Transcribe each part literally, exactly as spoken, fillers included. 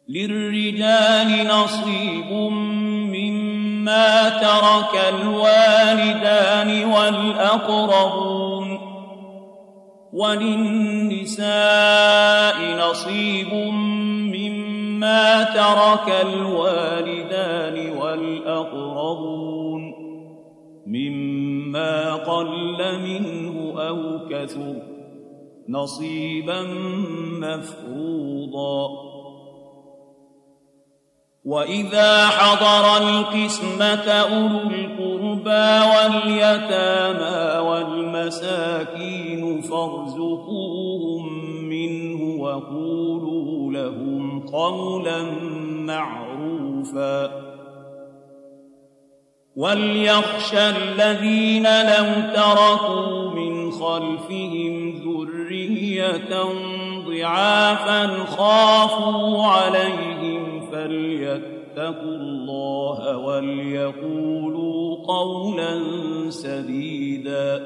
للرجال نصيب مما ترك الوالدان والأقربون وللنساء نصيب مما ترك الوالدان والأقربون مما قل منه أو كثر نصيبا مفروضا. وإذا حضر القسمة أولو القربى واليتامى والمساكين فارزقوهم منه وقولوا لهم قولا معروفا. وليخشى الذين لو تركوا من خلفهم ذرية ضعافا خافوا عليهم فليتقوا الله وليقولوا قولا سديدا.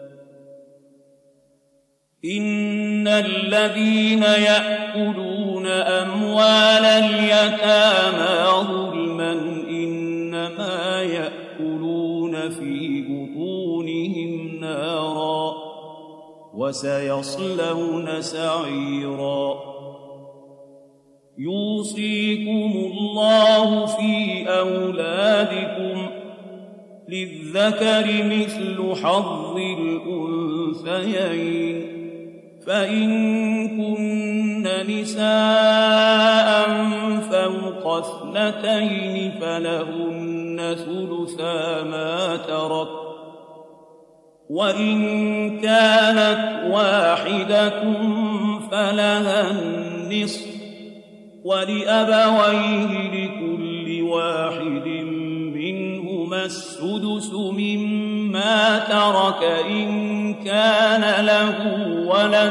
إن الذين يأكلون أموال اليتامى ظلما إنما يأكلون في بطونهم نارا وسيصلون سعيرا. يوصيكم الله في أولادكم للذكر مثل حظ الأنثيين فإن كن نساء فوق اثنتين فلهن ثلثا ما ترك وإن كانت واحدة فلها النصف ولأبويه لكل واحد منهما السدس مما ترك إن كان له ولد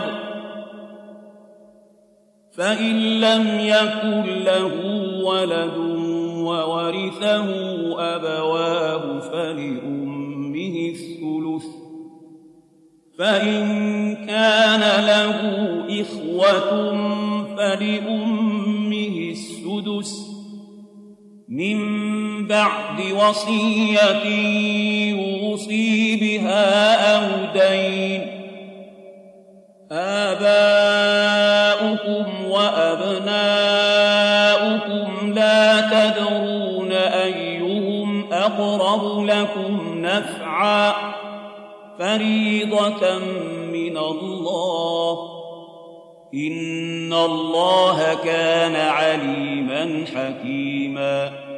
فإن لم يكن له ولد وورثه أبواه فلأمه الثلث فإن كان له إخوة فلأمه السدس من بعد وصية يوصي بها أو دين. آباؤكم وأبناؤكم لا تدرون أيهم أقرب لكم نفعا فريضة من الله إن الله كان عليما حكيما.